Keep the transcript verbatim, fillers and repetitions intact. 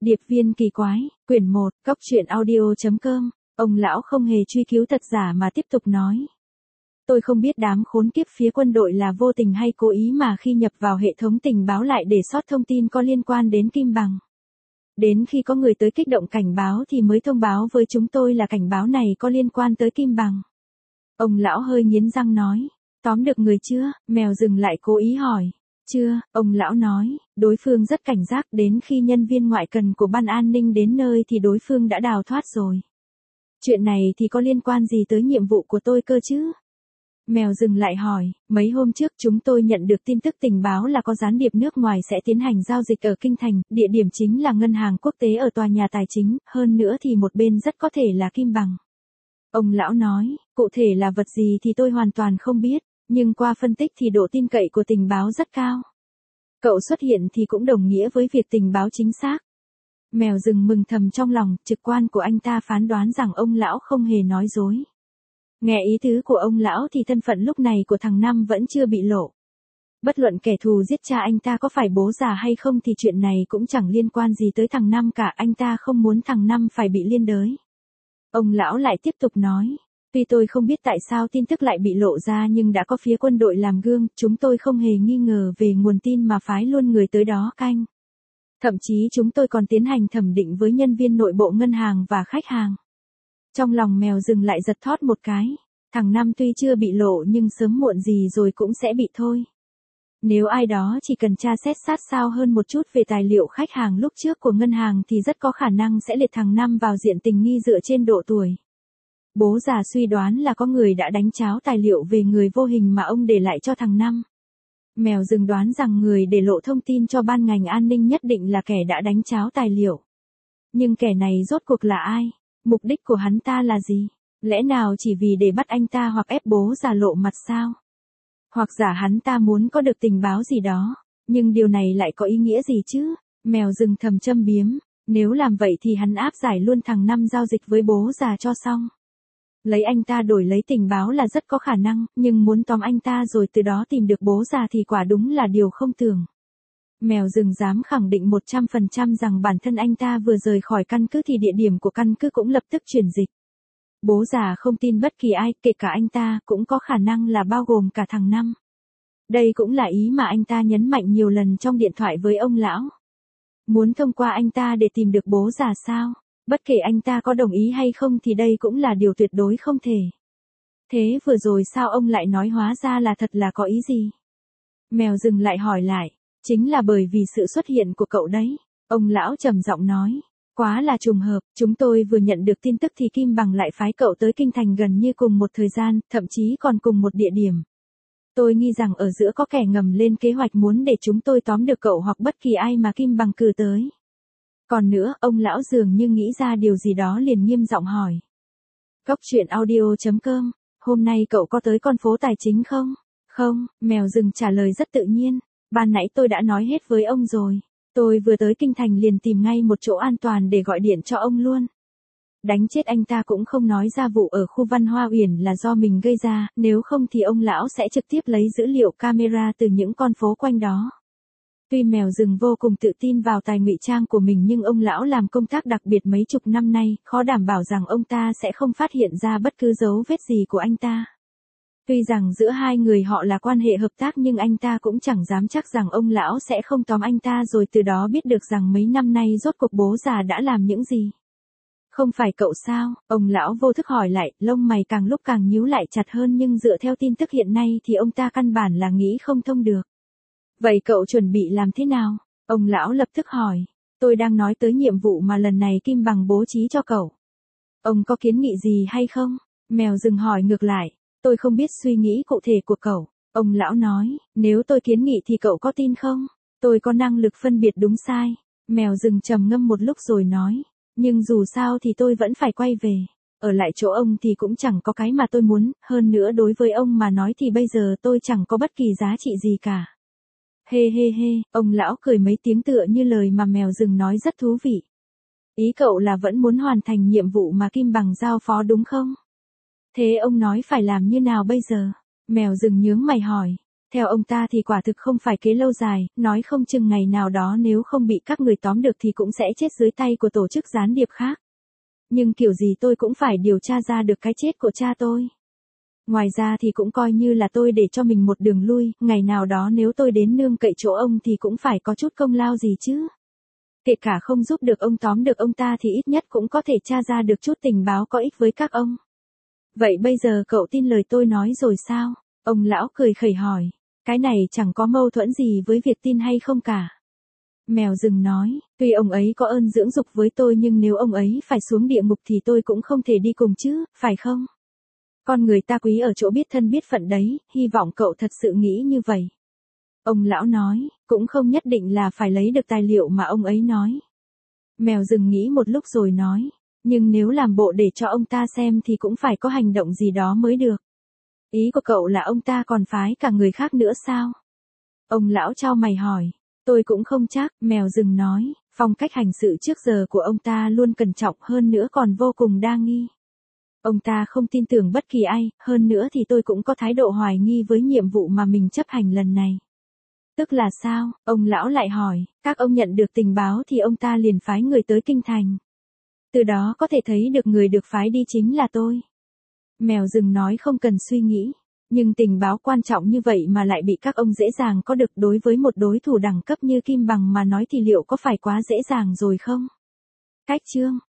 Điệp viên kỳ quái, quyển một, cốc truyện audio.com, ông lão không hề truy cứu thật giả mà tiếp tục nói. Tôi không biết đám khốn kiếp phía quân đội là vô tình hay cố ý mà khi nhập vào hệ thống tình báo lại để sót thông tin có liên quan đến Kim Bằng. Đến khi có người tới kích động cảnh báo thì mới thông báo với chúng tôi là cảnh báo này có liên quan tới Kim Bằng. Ông lão hơi nghiến răng nói, tóm được người chưa? Mèo dừng lại cố ý hỏi. Chưa, ông lão nói, đối phương rất cảnh giác, đến khi nhân viên ngoại cần của ban an ninh đến nơi thì đối phương đã đào thoát rồi. Chuyện này thì có liên quan gì tới nhiệm vụ của tôi cơ chứ? Mèo dừng lại hỏi, mấy hôm trước chúng tôi nhận được tin tức tình báo là có gián điệp nước ngoài sẽ tiến hành giao dịch ở Kinh Thành, địa điểm chính là ngân hàng quốc tế ở tòa nhà tài chính, hơn nữa thì một bên rất có thể là Kim Bằng. Ông lão nói, cụ thể là vật gì thì tôi hoàn toàn không biết, nhưng qua phân tích thì độ tin cậy của tình báo rất cao. Cậu xuất hiện thì cũng đồng nghĩa với việc tình báo chính xác. Mèo rừng mừng thầm trong lòng, trực quan của anh ta phán đoán rằng ông lão không hề nói dối. Nghe ý tứ của ông lão thì thân phận lúc này của thằng Năm vẫn chưa bị lộ. Bất luận kẻ thù giết cha anh ta có phải bố già hay không thì chuyện này cũng chẳng liên quan gì tới thằng Năm cả, anh ta không muốn thằng Năm phải bị liên đới. Ông lão lại tiếp tục nói, tuy tôi không biết tại sao tin tức lại bị lộ ra nhưng đã có phía quân đội làm gương, chúng tôi không hề nghi ngờ về nguồn tin mà phái luôn người tới đó canh. Thậm chí chúng tôi còn tiến hành thẩm định với nhân viên nội bộ ngân hàng và khách hàng. Trong lòng mèo rừng lại giật thót một cái, thằng Năm tuy chưa bị lộ nhưng sớm muộn gì rồi cũng sẽ bị thôi. Nếu ai đó chỉ cần tra xét sát sao hơn một chút về tài liệu khách hàng lúc trước của ngân hàng thì rất có khả năng sẽ liệt thằng Năm vào diện tình nghi dựa trên độ tuổi. Bố già suy đoán là có người đã đánh tráo tài liệu về người vô hình mà ông để lại cho thằng Năm. Mèo rừng đoán rằng người để lộ thông tin cho ban ngành an ninh nhất định là kẻ đã đánh tráo tài liệu. Nhưng kẻ này rốt cuộc là ai? Mục đích của hắn ta là gì? Lẽ nào chỉ vì để bắt anh ta hoặc ép bố già lộ mặt sao? Hoặc giả hắn ta muốn có được tình báo gì đó, nhưng điều này lại có ý nghĩa gì chứ? Mèo rừng thầm châm biếm, nếu làm vậy thì hắn áp giải luôn thằng Năm giao dịch với bố già cho xong. Lấy anh ta đổi lấy tình báo là rất có khả năng, nhưng muốn tóm anh ta rồi từ đó tìm được bố già thì quả đúng là điều không tưởng. Mèo rừng dám khẳng định một trăm phần trăm rằng bản thân anh ta vừa rời khỏi căn cứ thì địa điểm của căn cứ cũng lập tức chuyển dịch. Bố già không tin bất kỳ ai, kể cả anh ta, cũng có khả năng là bao gồm cả thằng Năm. Đây cũng là ý mà anh ta nhấn mạnh nhiều lần trong điện thoại với ông lão. Muốn thông qua anh ta để tìm được bố già sao? Bất kể anh ta có đồng ý hay không thì đây cũng là điều tuyệt đối không thể. Thế vừa rồi sao ông lại nói hóa ra là thật, là có ý gì? Mèo rừng lại hỏi lại, chính là bởi vì sự xuất hiện của cậu đấy. Ông lão trầm giọng nói, quá là trùng hợp, chúng tôi vừa nhận được tin tức thì Kim Bằng lại phái cậu tới Kinh Thành gần như cùng một thời gian, thậm chí còn cùng một địa điểm. Tôi nghi rằng ở giữa có kẻ ngầm lên kế hoạch muốn để chúng tôi tóm được cậu hoặc bất kỳ ai mà Kim Bằng cử tới. Còn nữa, ông lão dường như nghĩ ra điều gì đó liền nghiêm giọng hỏi. Cốc truyện audio.com, hôm nay cậu có tới con phố tài chính không? Không, mèo rừng trả lời rất tự nhiên, ban nãy tôi đã nói hết với ông rồi. Tôi vừa tới Kinh Thành liền tìm ngay một chỗ an toàn để gọi điện cho ông luôn. Đánh chết anh ta cũng không nói ra vụ ở khu Văn Hoa Uyển là do mình gây ra, nếu không thì ông lão sẽ trực tiếp lấy dữ liệu camera từ những con phố quanh đó. Tuy mèo rừng vô cùng tự tin vào tài ngụy trang của mình nhưng ông lão làm công tác đặc biệt mấy chục năm nay, khó đảm bảo rằng ông ta sẽ không phát hiện ra bất cứ dấu vết gì của anh ta. Tuy rằng giữa hai người họ là quan hệ hợp tác nhưng anh ta cũng chẳng dám chắc rằng ông lão sẽ không tóm anh ta rồi từ đó biết được rằng mấy năm nay rốt cuộc bố già đã làm những gì. Không phải cậu sao? Ông lão vô thức hỏi lại, lông mày càng lúc càng nhíu lại chặt hơn nhưng dựa theo tin tức hiện nay thì ông ta căn bản là nghĩ không thông được. Vậy cậu chuẩn bị làm thế nào? Ông lão lập tức hỏi. Tôi đang nói tới nhiệm vụ mà lần này Kim Bằng bố trí cho cậu. Ông có kiến nghị gì hay không? Mèo rừng hỏi ngược lại. Tôi không biết suy nghĩ cụ thể của cậu. Ông lão nói, nếu tôi kiến nghị thì cậu có tin không? Tôi có năng lực phân biệt đúng sai. Mèo rừng trầm ngâm một lúc rồi nói. Nhưng dù sao thì tôi vẫn phải quay về. Ở lại chỗ ông thì cũng chẳng có cái mà tôi muốn. Hơn nữa đối với ông mà nói thì bây giờ tôi chẳng có bất kỳ giá trị gì cả. Hê hê hê, ông lão cười mấy tiếng tựa như lời mà mèo rừng nói rất thú vị. Ý cậu là vẫn muốn hoàn thành nhiệm vụ mà Kim Bằng giao phó đúng không? Thế ông nói phải làm như nào bây giờ? Mèo rừng nhướng mày hỏi. Theo ông ta thì quả thực không phải kế lâu dài, nói không chừng ngày nào đó nếu không bị các người tóm được thì cũng sẽ chết dưới tay của tổ chức gián điệp khác. Nhưng kiểu gì tôi cũng phải điều tra ra được cái chết của cha tôi. Ngoài ra thì cũng coi như là tôi để cho mình một đường lui, ngày nào đó nếu tôi đến nương cậy chỗ ông thì cũng phải có chút công lao gì chứ. Kể cả không giúp được ông tóm được ông ta thì ít nhất cũng có thể tra ra được chút tình báo có ích với các ông. Vậy bây giờ cậu tin lời tôi nói rồi sao? Ông lão cười khẩy hỏi. Cái này chẳng có mâu thuẫn gì với việc tin hay không cả. Mèo rừng nói, tuy ông ấy có ơn dưỡng dục với tôi nhưng nếu ông ấy phải xuống địa ngục thì tôi cũng không thể đi cùng chứ, phải không? Con người ta quý ở chỗ biết thân biết phận đấy, hy vọng cậu thật sự nghĩ như vậy. Ông lão nói, cũng không nhất định là phải lấy được tài liệu mà ông ấy nói. Mèo rừng nghĩ một lúc rồi nói, nhưng nếu làm bộ để cho ông ta xem thì cũng phải có hành động gì đó mới được. Ý của cậu là ông ta còn phái cả người khác nữa sao? Ông lão chau mày hỏi, tôi cũng không chắc, mèo rừng nói, phong cách hành sự trước giờ của ông ta luôn cẩn trọng hơn nữa còn vô cùng đa nghi. Ông ta không tin tưởng bất kỳ ai, hơn nữa thì tôi cũng có thái độ hoài nghi với nhiệm vụ mà mình chấp hành lần này. Tức là sao? Ông lão lại hỏi, các ông nhận được tình báo thì ông ta liền phái người tới kinh thành. Từ đó có thể thấy được người được phái đi chính là tôi. Mèo rừng nói không cần suy nghĩ. Nhưng tình báo quan trọng như vậy mà lại bị các ông dễ dàng có được đối với một đối thủ đẳng cấp như Kim Bằng mà nói thì liệu có phải quá dễ dàng rồi không? Cách chương